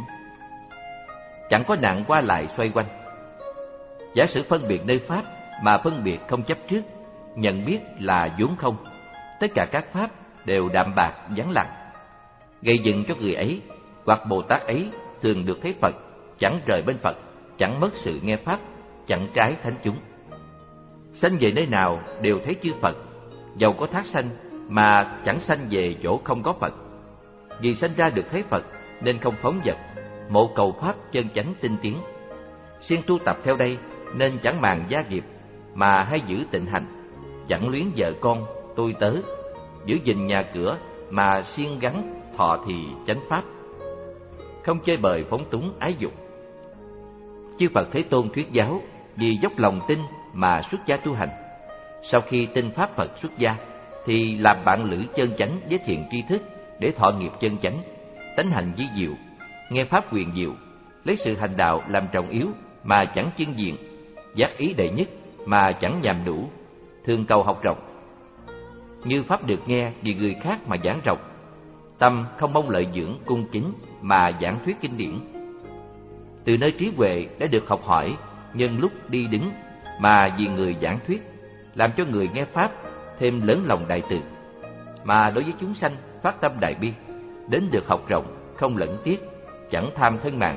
Chẳng có nạn qua lại xoay quanh. Giả sử phân biệt nơi pháp mà phân biệt không chấp trước, nhận biết là vốn không, tất cả các pháp đều đạm bạc vắng lặng. Gây dựng cho người ấy hoặc Bồ Tát ấy thường được thấy Phật, chẳng rời bên Phật, chẳng mất sự nghe pháp, chẳng trái thánh chúng. Sanh về nơi nào đều thấy chư Phật, dầu có thác sanh mà chẳng sanh về chỗ không có Phật. Vì sanh ra được thấy Phật nên không phóng dật, mộ cầu pháp chân chánh tinh tiến. Siêng tu tập theo đây nên chẳng màng gia nghiệp, mà hay giữ tịnh hành, chẳng luyến vợ con, tôi tớ, giữ gìn nhà cửa, mà siêng gắn thọ thì chánh pháp, không chơi bời phóng túng ái dục. Chư Phật Thế Tôn thuyết giáo vì dốc lòng tin mà xuất gia tu hành. Sau khi tin pháp Phật xuất gia thì làm bạn lữ chân chánh với thiện tri thức để thọ nghiệp chân chánh, tánh hành vi diệu, nghe pháp quyền diệu, lấy sự hành đạo làm trọng yếu mà chẳng chưng diện, giác ý đệ nhất mà chẳng nhàm đủ, thường cầu học rộng. Như pháp được nghe vì người khác mà giảng rộng, tâm không mong lợi dưỡng cung kính mà giảng thuyết kinh điển. Từ nơi trí huệ đã được học hỏi, nhân lúc đi đứng mà vì người giảng thuyết, làm cho người nghe pháp thêm lớn lòng đại từ. Mà đối với chúng sanh phát tâm đại bi, đến được học rộng, không lẫn tiếc, chẳng tham thân mạng,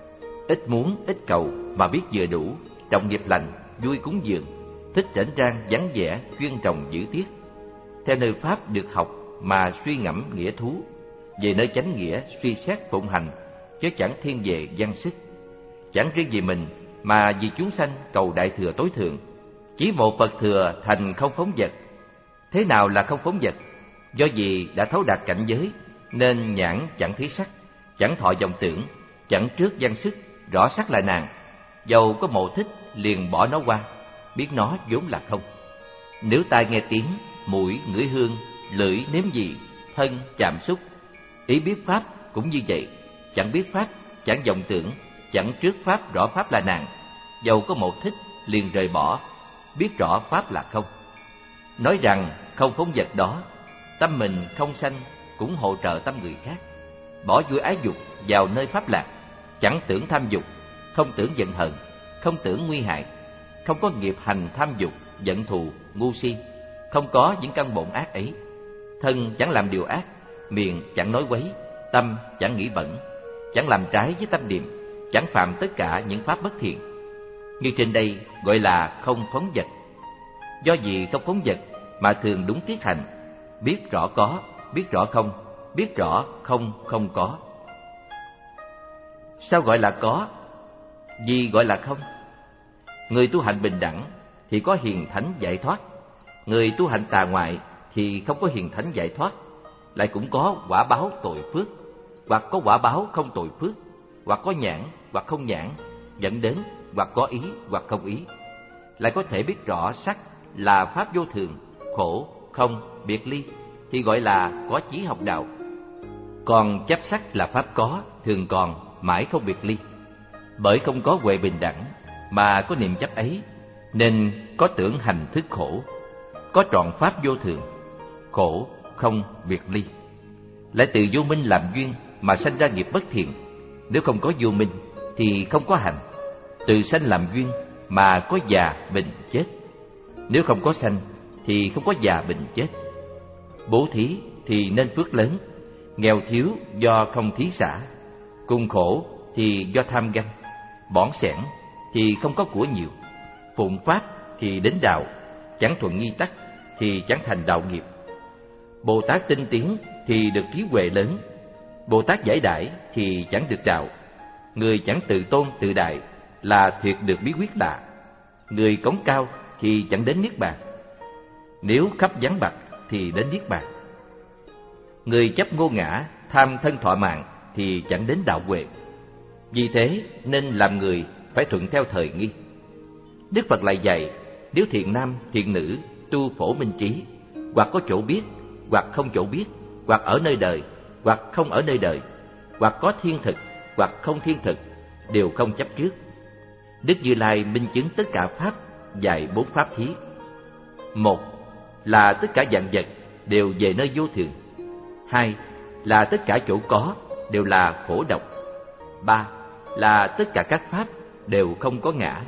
ít muốn ít cầu mà biết vừa đủ, trọng nghiệp lành, vui cúng dường, thích rảnh rang vắng vẻ, chuyên trồng giữ tiết. Theo nơi pháp được học mà suy ngẫm nghĩa thú, về nơi chánh nghĩa suy xét phụng hành, chứ chẳng thiên về văn sức. Chẳng riêng vì mình mà vì chúng sanh cầu đại thừa tối thượng, chỉ một Phật thừa thành không phóng dật. Thế nào là không phóng dật? Do vì đã thấu đạt cảnh giới, nên nhãn chẳng thấy sắc, chẳng thọ vọng tưởng, chẳng trước văn sức, rõ sắc là nàng. Dầu có mộ thích liền bỏ nó qua, biết nó vốn là không. Nếu tai nghe tiếng, mũi ngửi hương, lưỡi nếm vị, thân chạm xúc, ý biết pháp cũng như vậy, chẳng biết pháp, chẳng vọng tưởng, chẳng trước pháp rõ pháp là nàng. Dầu có một thích liền rời bỏ, biết rõ pháp là không. Nói rằng không phóng dật đó, tâm mình không sanh cũng hỗ trợ tâm người khác. Bỏ vui ái dục vào nơi pháp lạc, chẳng tưởng tham dục, không tưởng giận hờn, không tưởng nguy hại, không có nghiệp hành tham dục, giận thù, ngu si, không có những căn bộn ác ấy. Thân chẳng làm điều ác, miệng chẳng nói quấy, tâm chẳng nghĩ bẩn, chẳng làm trái với tâm niệm, chẳng phạm tất cả những pháp bất thiện. Như trên đây gọi là không phóng dật. Do gì không phóng dật mà thường đúng tiết hành, biết rõ có, biết rõ không, biết rõ không không có. Sao gọi là có? Vì gọi là không. Người tu hành bình đẳng thì có hiền thánh giải thoát, người tu hành tà ngoại thì không có hiền thánh giải thoát, lại cũng có quả báo tội phước, hoặc có quả báo không tội phước, hoặc có nhãn hoặc không nhãn, dẫn đến hoặc có ý hoặc không ý. Lại có thể biết rõ sắc là pháp vô thường, khổ, không, biệt ly thì gọi là có chí học đạo. Còn chấp sắc là pháp có, thường còn, mãi không biệt ly. Bởi không có huệ bình đẳng mà có niệm chấp ấy, nên có tưởng hành thức khổ, có trọn pháp vô thường, khổ, không, biệt ly. Lại từ vô minh làm duyên mà sanh ra nghiệp bất thiện. Nếu không có vô minh thì không có hành. Từ sanh làm duyên mà có già, bệnh, chết. Nếu không có sanh thì không có già, bệnh, chết. Bố thí thì nên phước lớn, nghèo thiếu do không thí xả, cùng khổ thì do tham ganh, bỏn sẻn thì không có của nhiều, phụng pháp thì đến đạo, chẳng thuận nghi tắc thì chẳng thành đạo nghiệp. Bồ Tát tinh tiến thì được trí huệ lớn, Bồ Tát giải đãi thì chẳng được đạo. Người chẳng tự tôn tự đại là thiệt được bí quyết lạ. Người cống cao thì chẳng đến niết bàn, nếu khắp vắng bặt thì đến niết bàn. Người chấp ngô ngã, tham thân thọ mạng thì chẳng đến đạo huệ. Vì thế nên làm người phải thuận theo thời nghi. Đức Phật lại dạy, nếu thiện nam thiện nữ tu phổ minh trí, hoặc có chỗ biết, hoặc không chỗ biết, hoặc ở nơi đời, hoặc không ở nơi đời, hoặc có thiên thực, hoặc không thiên thực, đều không chấp trước. Đức Như Lai minh chứng tất cả pháp, dạy bốn pháp thí. Một là tất cả vạn vật đều về nơi vô thường. Hai là tất cả chỗ có đều là khổ độc. Ba là tất cả các pháp đều không có ngã.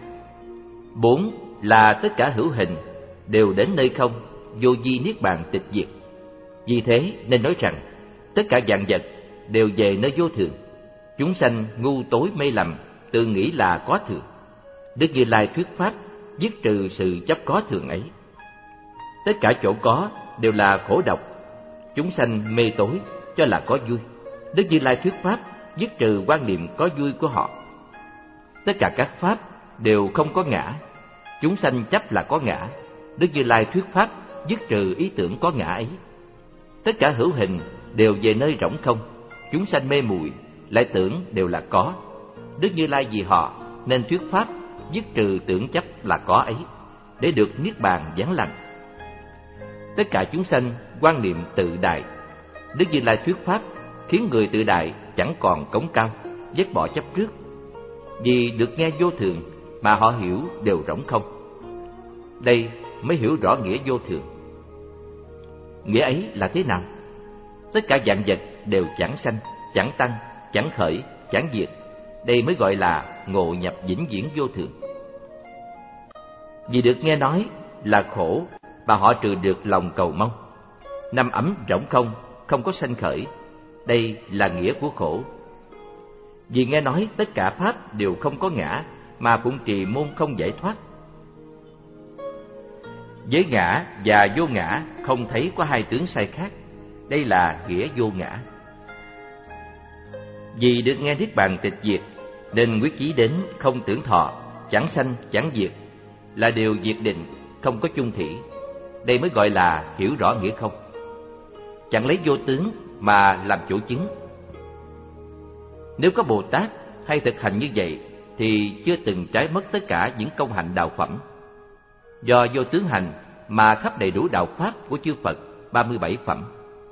Bốn là tất cả hữu hình đều đến nơi không, vô vi niết bàn tịch diệt. Vì thế nên nói rằng tất cả vạn vật đều về nơi vô thường. Chúng sanh ngu tối mê lầm, tự nghĩ là có thường. Đức Như Lai thuyết pháp dứt trừ sự chấp có thường ấy. Tất cả chỗ có đều là khổ độc. Chúng sanh mê tối cho là có vui. Đức Như Lai thuyết pháp dứt trừ quan niệm có vui của họ. Tất cả các pháp đều không có ngã, chúng sanh chấp là có ngã. Đức Như Lai thuyết pháp dứt trừ ý tưởng có ngã ấy. Tất cả hữu hình đều về nơi rỗng không, chúng sanh mê muội lại tưởng đều là có. Đức Như Lai vì họ nên thuyết pháp dứt trừ tưởng chấp là có ấy, để được niết bàn vắng lặng. Tất cả chúng sanh quan niệm tự đại. Đức Như Lai thuyết pháp khiến người tự đại chẳng còn cống cao, vứt bỏ chấp trước. Vì được nghe vô thường mà họ hiểu đều rỗng không. Đây mới hiểu rõ nghĩa vô thường. Nghĩa ấy là thế nào? Tất cả vạn vật đều chẳng sanh, chẳng tăng, chẳng khởi, chẳng diệt. Đây mới gọi là ngộ nhập vĩnh viễn vô thường. Vì được nghe nói là khổ mà họ trừ được lòng cầu mong. Năm ấm rỗng không, không có sanh khởi. Đây là nghĩa của khổ. Vì nghe nói tất cả pháp đều không có ngã mà phụng trì môn không giải thoát. Với ngã và vô ngã không thấy có hai tướng sai khác. Đây là nghĩa vô ngã. Vì được nghe niết bàn tịch diệt nên quyết chí đến không tưởng thọ, chẳng sanh chẳng diệt, là điều diệt định, không có chung thủy. Đây mới gọi là hiểu rõ nghĩa không. Chẳng lấy vô tướng mà làm chỗ chứng. Nếu có Bồ Tát hay thực hành như vậy thì chưa từng trái mất tất cả những công hạnh đạo phẩm. Do vô tướng hành mà khắp đầy đủ đạo pháp của chư Phật ba mươi bảy phẩm.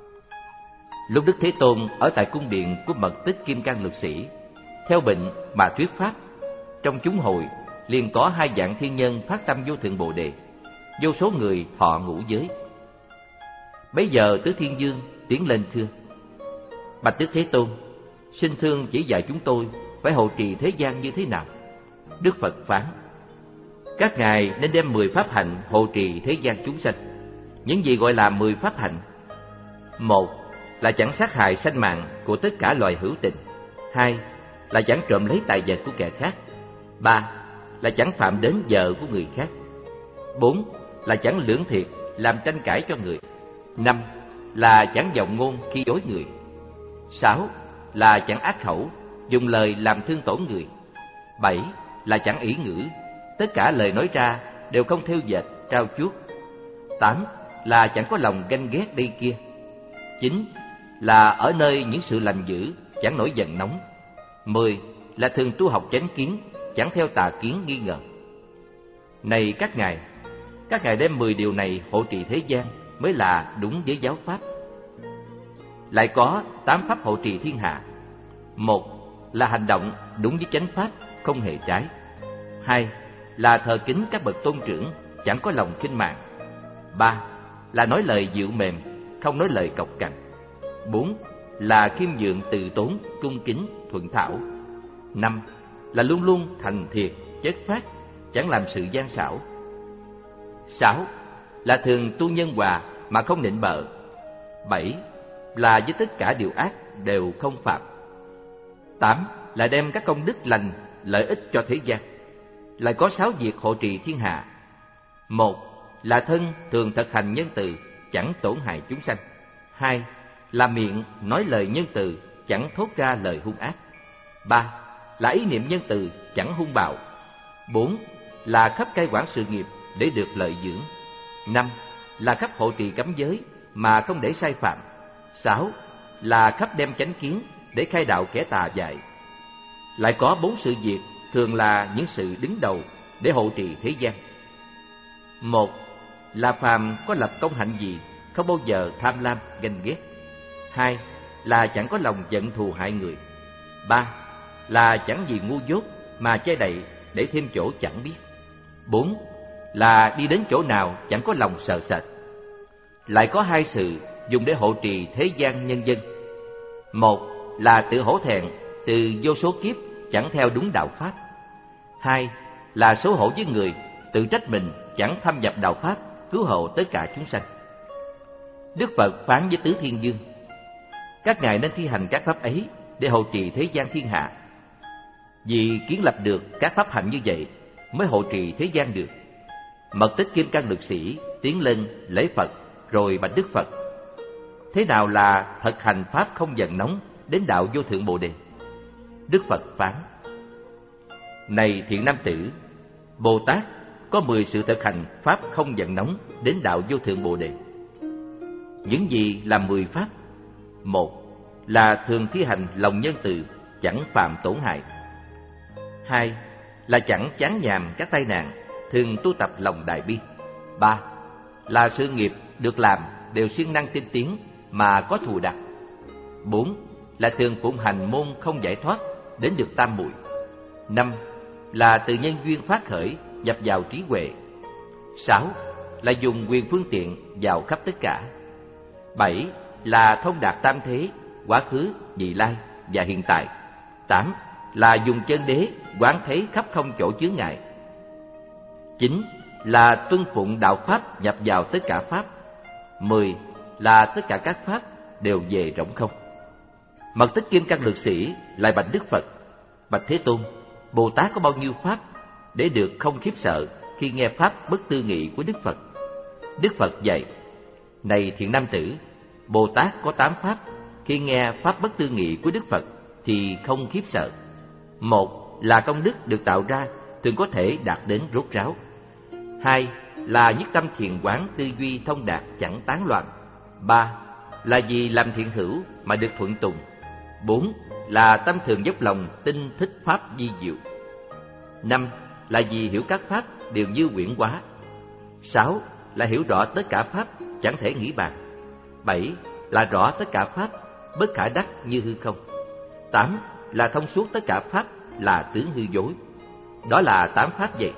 Lúc Đức Thế Tôn ở tại cung điện của Mật Tích Kim Cang Lực Sĩ, theo bệnh mà thuyết pháp, trong chúng hội liền có hai vạn thiên nhân phát tâm vô thượng Bồ Đề, vô số người thọ ngũ giới. Bấy giờ Tứ Thiên Dương tiến lên thưa: Bạch Đức Thế Tôn, xin thương chỉ dạy chúng tôi phải hộ trì thế gian như thế nào. Đức Phật phán: các ngài nên đem mười pháp hạnh hộ trì thế gian chúng sanh. Những gì gọi là mười pháp hạnh? Một là chẳng sát hại sanh mạng của tất cả loài hữu tình. Hai là chẳng trộm lấy tài vật của kẻ khác. Ba là chẳng phạm đến vợ của người khác. Bốn là chẳng lưỡng thiệt làm tranh cãi cho người. Năm là chẳng vọng ngôn khi dối người. Sáu là chẳng ác khẩu, dùng lời làm thương tổn người. Bảy là chẳng ỷ ngữ, tất cả lời nói ra đều không thêu dệt, trao chuốt. Tám là chẳng có lòng ganh ghét đây kia. Chín là ở nơi những sự lành dữ, chẳng nổi giận nóng. Mười là thường tu học chánh kiến, chẳng theo tà kiến nghi ngờ. Này các ngài, các ngài đem mười điều này hộ trì thế gian mới là đúng với giáo pháp. Lại có tám pháp hộ trì thiên hạ. Một là hành động đúng với chánh pháp, không hề trái. Hai là thờ kính các bậc tôn trưởng, chẳng có lòng khinh mạng. Ba là nói lời dịu mềm, không nói lời cộc cằn. Bốn là khiêm nhượng từ tốn, cung kính, thuận thảo. Năm là luôn luôn thành thiệt, chất phát, chẳng làm sự gian xảo. Sáu là thường tu nhân hòa mà không nịnh bợ. Bảy là với tất cả điều ác đều không phạm. Tám là đem các công đức lành, lợi ích cho thế gian. Lại có sáu việc hộ trì thiên hạ. Một là thân thường thực hành nhân từ, chẳng tổn hại chúng sanh. Hai là miệng nói lời nhân từ, chẳng thốt ra lời hung ác. Ba là ý niệm nhân từ, chẳng hung bạo. Bốn là khắp cai quản sự nghiệp để được lợi dưỡng. Năm là khắp hộ trì cấm giới mà không để sai phạm. Sáu là khắp đem chánh kiến để khai đạo kẻ tà dại. Lại có bốn sự việc thường là những sự đứng đầu để hộ trì thế gian. Một là phàm có lập công hạnh gì, không bao giờ tham lam, ganh ghét. Hai là chẳng có lòng giận thù hại người. Ba là chẳng vì ngu dốt mà che đậy để thêm chỗ chẳng biết. Bốn là đi đến chỗ nào chẳng có lòng sợ sệt. Lại có hai sự dùng để hộ trì thế gian nhân dân. Một là tự hổ thẹn từ vô số kiếp chẳng theo đúng đạo pháp. Hai là xấu hổ với người, tự trách mình chẳng thâm nhập đạo pháp, cứu hộ tất cả chúng sanh. Đức Phật phán với Tứ Thiên Dương: các ngài nên thi hành các pháp ấy để hộ trì thế gian thiên hạ. Vì kiến lập được các pháp hạnh như vậy mới hộ trì thế gian được. Mật Tích Kim Cang Lực Sĩ tiến lên lễ Phật rồi bạch Đức Phật: thế nào là thực hành pháp không giận nóng đến đạo vô thượng Bồ Đề? Đức Phật phán: Này thiện nam tử, Bồ Tát có mười sự thực hành pháp không giận nóng đến đạo vô thượng Bồ đề. Những gì là mười pháp? Một là thường thi hành lòng nhân từ, chẳng phạm tổn hại. Hai là chẳng chán nhàm các tai nạn, thường tu tập lòng đại bi. Ba là sự nghiệp được làm đều siêng năng tinh tiến mà có thù đặc. Bốn là thường phụng hành môn không giải thoát đến được tam muội. Năm là từ nhân duyên phát khởi nhập vào trí huệ. Sáu là dùng quyền phương tiện vào khắp tất cả. Bảy là thông đạt tam thế, quá khứ, vị lai và hiện tại. Tám là dùng chân đế quán thấy khắp không chỗ chướng ngại. Chín là tuân phụng đạo pháp nhập vào tất cả pháp. Mười là tất cả các pháp đều về rỗng không. Mật Tích Kim Cang Lực Sĩ lại bạch Đức Phật: Bạch Thế Tôn, Bồ Tát có bao nhiêu pháp để được không khiếp sợ khi nghe pháp bất tư nghị của Đức Phật? Đức Phật dạy: Này thiện nam tử, Bồ Tát có tám pháp, khi nghe pháp bất tư nghị của Đức Phật thì không khiếp sợ. Một là công đức được tạo ra thường có thể đạt đến rốt ráo. Hai là nhất tâm thiền quán, tư duy thông đạt chẳng tán loạn. Ba là vì làm thiện hữu mà được thuận tùng. Bốn là tâm thường dốc lòng tin thích pháp di diệu. Năm là vì hiểu các pháp đều như quyển hóa. Sáu là hiểu rõ tất cả pháp chẳng thể nghĩ bàn. Bảy là rõ tất cả pháp bất khả đắc như hư không. Tám là thông suốt tất cả pháp là tướng hư dối. Đó là tám pháp vậy.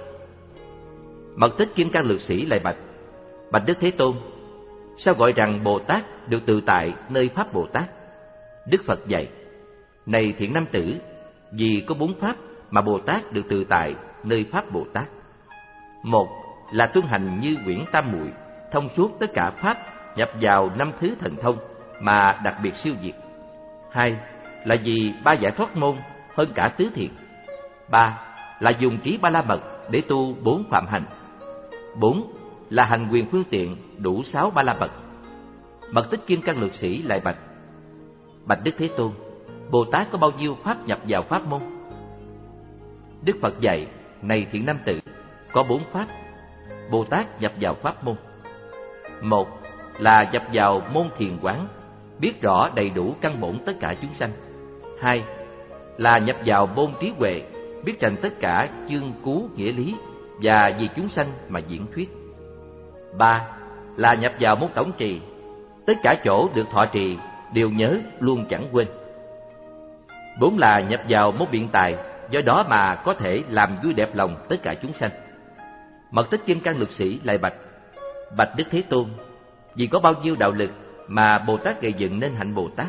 Mật Tích Kim Cang Lực Sĩ lại bạch: Bạch Đức Thế Tôn, sao gọi rằng Bồ Tát được tự tại nơi pháp Bồ Tát? Đức Phật dạy: Này thiện nam tử, vì có bốn pháp mà Bồ Tát được tự tại nơi pháp Bồ Tát. Một là tuân hành như quyển tam muội, thông suốt tất cả pháp nhập vào năm thứ thần thông mà đặc biệt siêu việt. Hai là vì ba giải thoát môn hơn cả tứ thiện. Ba là dùng trí ba la mật để tu bốn phạm hành. Bốn là hành quyền phương tiện đủ sáu ba la mật. Mật Tích Kim Cang Lực Sĩ lại bạch: Bạch Đức Thế Tôn, Bồ Tát có bao nhiêu pháp nhập vào pháp môn? Đức Phật dạy: Này thiện nam tử, có bốn pháp Bồ Tát nhập vào pháp môn. Một là nhập vào môn thiền quán, biết rõ đầy đủ căn bổn tất cả chúng sanh. Hai là nhập vào môn trí huệ, biết rành tất cả chương cú nghĩa lý và vì chúng sanh mà diễn thuyết. Ba là nhập vào môn tổng trì, tất cả chỗ được thọ trì đều nhớ luôn chẳng quên. Bốn là nhập vào môn biện tài, do đó mà có thể làm vui đẹp lòng tất cả chúng sanh. Mật Tích Kim Cang Lực Sĩ lại bạch: Bạch Đức Thế Tôn, vì có bao nhiêu đạo lực mà Bồ Tát gây dựng nên hạnh Bồ Tát?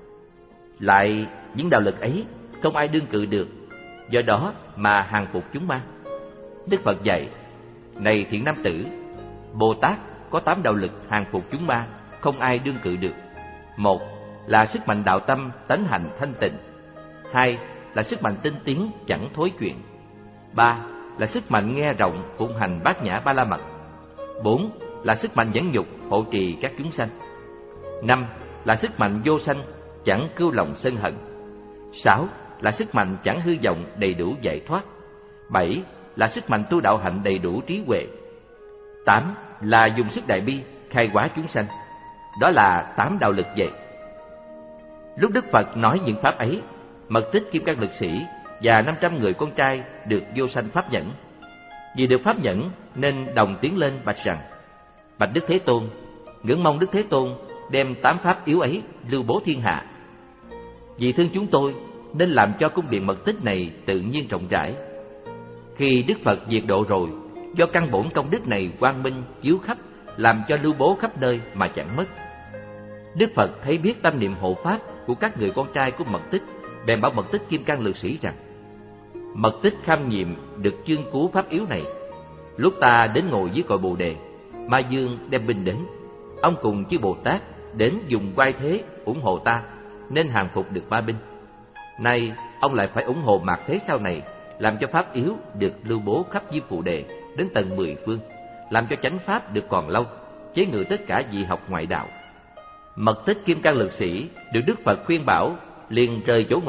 Lại những đạo lực ấy không ai đương cự được, do đó mà hàng phục chúng ma. Đức Phật dạy: Này thiện nam tử, Bồ Tát có tám đạo lực hàng phục chúng ma, không ai đương cự được. Một là sức mạnh đạo tâm tánh hành thanh tịnh. Hai là sức mạnh tinh tiến chẳng thối chuyện. Ba là sức mạnh nghe rộng phụng hành bát nhã ba la mật. Bốn là sức mạnh nhẫn nhục hộ trì các chúng sanh. Năm là sức mạnh vô sanh chẳng cưu lòng sân hận. Sáu là sức mạnh chẳng hư vọng đầy đủ giải thoát. Bảy là sức mạnh tu đạo hạnh đầy đủ trí huệ. Tám là dùng sức đại bi khai hóa chúng sanh. Đó là tám đạo lực vậy. Lúc Đức Phật nói những pháp ấy, Mật Tích Kim Cang Lực Sĩ và năm trăm người con trai được vô sanh pháp nhẫn. Vì được pháp nhẫn nên đồng tiến lên bạch rằng: Bạch Đức Thế Tôn, ngưỡng mong Đức Thế Tôn đem tám pháp yếu ấy lưu bố thiên hạ. Vì thương chúng tôi nên làm cho cung điện mật tích này tự nhiên rộng rãi. Khi Đức Phật diệt độ rồi, do căn bổn công đức này quang minh chiếu khắp, làm cho lưu bố khắp nơi mà chẳng mất. Đức Phật thấy biết tâm niệm hộ pháp của các người con trai của Mật Tích, bèn bảo Mật Tích Kim Cang Lực Sĩ rằng: Mật Tích kham nhiệm được chương cứu pháp yếu này. Lúc ta đến ngồi dưới cội Bồ đề, Ma Dương đem binh đến, ông cùng chư Bồ Tát đến dùng oai thế ủng hộ ta, nên hàng phục được ba binh. Nay ông lại phải ủng hộ mạt thế sau này, làm cho pháp yếu được lưu bố khắp diêm phù đề đến tận mười phương, làm cho chánh pháp được còn lâu, chế ngự tất cả dị học ngoại đạo. Mật Tích Kim Cang Lực Sĩ được Đức Phật khuyên bảo, liền rời chỗ ngồi,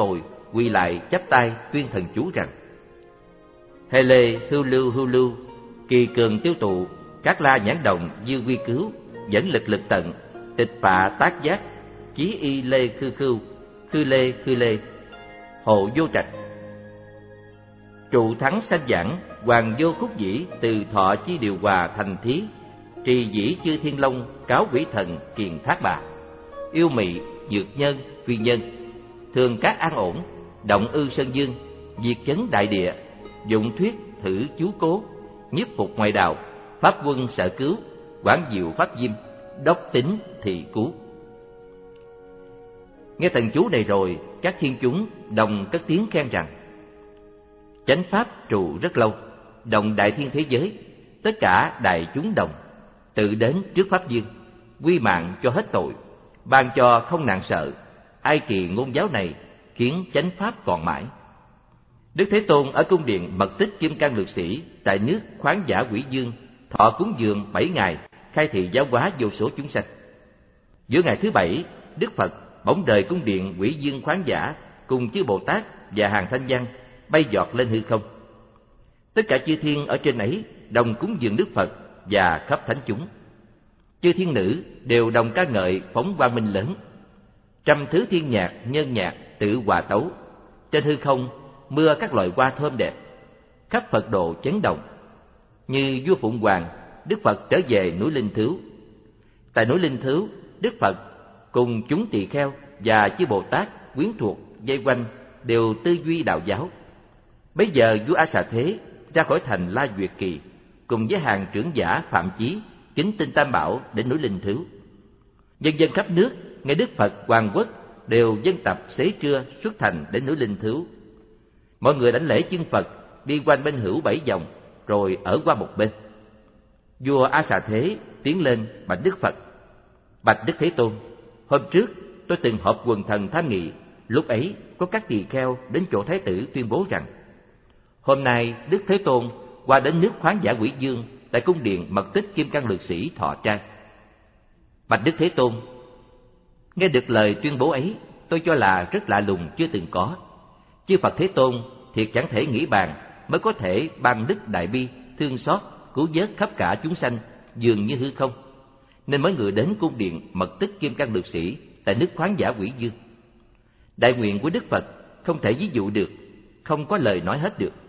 quỳ lại chắp tay tuyên thần chú rằng: Hê lê hưu lưu hưu lưu, kỳ cường tiêu tụ, các la nhãn đồng dư quy cứu, dẫn lực lực tận, tịch phạ tác giác, chí y lê khư khưu, khư lê khư lê, hộ vô trạch. Trụ thắng sanh giảng, hoàng vô khúc dĩ, từ thọ chi điều hòa thành thí, trì dĩ chư thiên long, cáo quỷ thần kiền thác bà. Yêu mị, dược nhân, phi nhân, thường các an ổn, động ư sơn dương, diệt chấn đại địa, dụng thuyết thử chú cố, nhiếp phục ngoại đạo, pháp quân sợ cứu, quảng diệu pháp diêm, đốc tính thị cứu. Nghe thần chú này rồi, các thiên chúng đồng cất tiếng khen rằng: Chánh pháp trụ rất lâu, đồng đại thiên thế giới, tất cả đại chúng đồng, tự đến trước pháp dương, quy mạng cho hết tội, ban cho không nạn sợ. Ai trì ngôn giáo này, khiến chánh pháp còn mãi. Đức Thế Tôn ở cung điện Mật Tích Kim Cang Lược Sĩ tại nước Khoáng Dã Quỷ Dương thọ cúng dường bảy ngày, khai thị giáo hóa vô số chúng sanh. Giữa ngày thứ bảy, Đức Phật bỗng đời cung điện Quỷ Dương Khoáng Dã cùng chư Bồ Tát và hàng thanh văn bay giọt lên hư không. Tất cả chư thiên ở trên ấy đồng cúng dường Đức Phật và khắp thánh chúng. Chư thiên nữ đều đồng ca ngợi phóng quang minh lớn. Trăm thứ thiên nhạc, nhân nhạc tự hòa tấu. Trên hư không mưa các loại hoa thơm đẹp, khắp Phật độ chấn động. Như vua Phụng Hoàng, Đức Phật trở về núi Linh Thứu. Tại núi Linh Thứu, Đức Phật cùng chúng tỳ kheo và chư Bồ Tát quyến thuộc vây quanh đều tư duy đạo giáo. Bấy giờ vua A Xà Thế ra khỏi thành La Duyệt Kỳ, cùng với hàng trưởng giả Phạm Chí kính tinh Tam Bảo đến núi Linh Thứu. Dân dân khắp nước nghe Đức Phật Hoàng Quốc đều dân tập xế trưa xuất thành đến núi Linh Thứu. Mọi người đảnh lễ chân Phật, đi quanh bên hữu bảy vòng, rồi ở qua một bên. Vua A Xà Thế tiến lên bạch Đức Phật: Bạch Đức Thế Tôn, hôm trước tôi từng họp quần thần tham nghị. Lúc ấy có các tỳ kheo đến chỗ Thái tử tuyên bố rằng: Hôm nay Đức Thế Tôn qua đến nước Khoáng Dã Quỷ Dương tại cung điện Mật Tích Kim Cang Lược Sĩ thọ trai. Bạch Đức Thế Tôn, nghe được lời tuyên bố ấy, tôi cho là rất lạ lùng chưa từng có. Chư Phật Thế Tôn thiệt chẳng thể nghĩ bàn mới có thể ban đức đại bi, thương xót, cứu vớt khắp cả chúng sanh dường như hư không, nên mới ngự đến cung điện Mật Tích Kim Cang Lược Sĩ tại nước Khoáng Dã Quỷ Dương. Đại nguyện của Đức Phật không thể ví dụ được, không có lời nói hết được.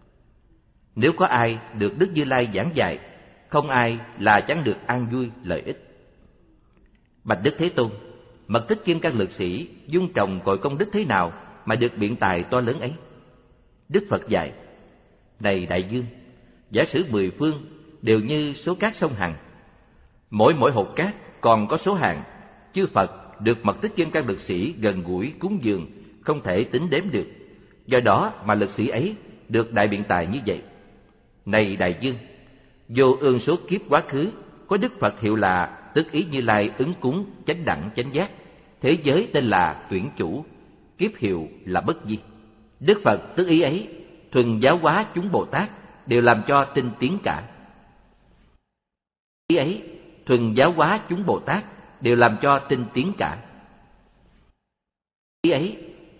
Nếu có ai được Đức Như Lai giảng dạy, không ai là chẳng được an vui lợi ích. Bạch Đức Thế Tôn, Mật Tích Kim Cang Lược Sĩ dung trồng cội công đức thế nào mà được biện tài to lớn ấy? Đức Phật dạy: Này đại dương, giả sử mười phương đều như số cát sông Hằng, mỗi mỗi hột cát còn có số hàng, chư Phật được Mật Tích Kim Cang Lược Sĩ gần gũi cúng dường không thể tính đếm được. Do đó mà lực sĩ ấy được đại biện tài như vậy. Này đại dương, vô ương số kiếp quá khứ có Đức Phật hiệu là Tức Ý Như Lai ứng cúng chánh đẳng chánh giác, thế giới tên là Tuyển Chủ, kiếp hiệu là Bất Di. Đức Phật Tức Ý ấy thuần giáo hóa chúng Bồ Tát đều làm cho tinh tiến cả. Ý ấy thuần giáo hóa chúng Bồ Tát đều làm cho tinh tiến cả. Ý ấy